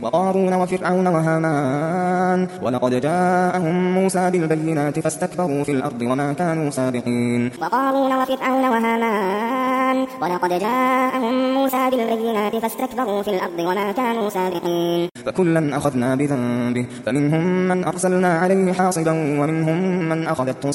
وقارون وفرعون وهامان ولقد جاءهم موسى بالبينات فاستكبروا في الأرض وما كانوا سابقين. وقارون وفرعون وهامان ولقد جاءهم موسى بالبينات فاستكبروا في الأرض وما كانوا سابقين. فكلا أخذنا بذنبه فمنهم من أرسلنا عليه حاصبا ومنهم من أخذته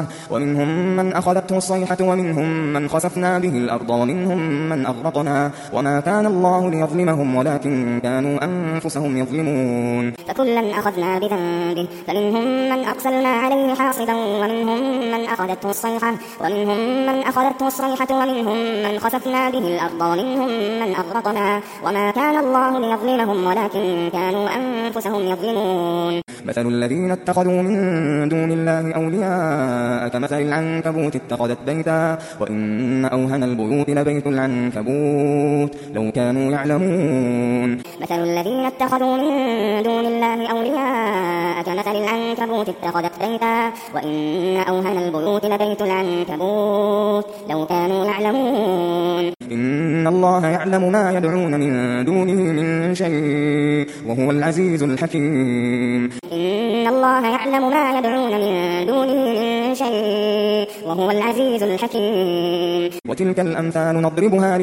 الصيحة ومنهم من خسفنا به الأرض ومنهم من أغرقنا وما كان الله ليظلمهم ولكن كانوا أنفسهم يظلمون. فكلا أخذنا بذنبه فمنهم من أرسلنا عليه حاصبا ومنهم من أخذته الصيحة ومنهم من خسفنا به الأرض ومنهم من أغرقنا وما كان الله ليظلمهم ولكن كانوا أنفسهم يظلمون. مثل الذين اتخذوا من دون الله أولياء كمثل العنكبوت اتخذت بيتا وإن أوهن البيوت لبيت العنكبوت لو كانوا يعلمون. مثل الذين اتخذوا من دون الله أولياء كمثل العنكبوت اتخذت بيتا وإن أوهن البيوت لبيت العنكبوت لو كانوا يعلمون. إن الله يعلم ما يدعون من دونه من شيء وهو العزيز الحكيم. إن الله يعلم ما يدعون من دونه من شيء وهو العزيز الحكيم. وتلك الأمثال نضربها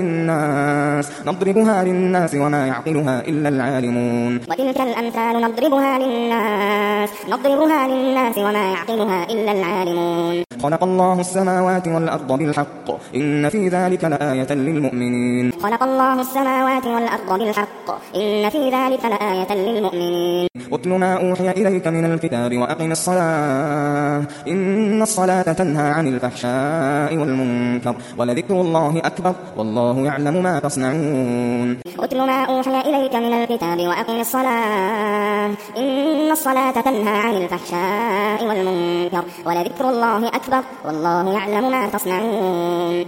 للناس وما يعقلها إلا العالمون. وتلك الأمثال نضربها للناس وما يعقلها إلا العالمون. خلق الله السماوات والأرض بالحق إن في ذلك لآية للمؤمنين. خلق الله السماوات والأرض بالحق إن في ذلك لآية للمؤمنين. واتل ما أوحي إليك من الكتاب وأقم الصلاة إن الصلاة تنهى عن الفحشاء والمنكر ولذكر الله أكبر والله يعلم ما تصنعون. واتل ما أوحي إليك من الكتاب وأقم الصلاة إن الصلاة تنهى عن الفحشاء والمنكر ولذكر الله أكبر والله يعلم ما تصنعون.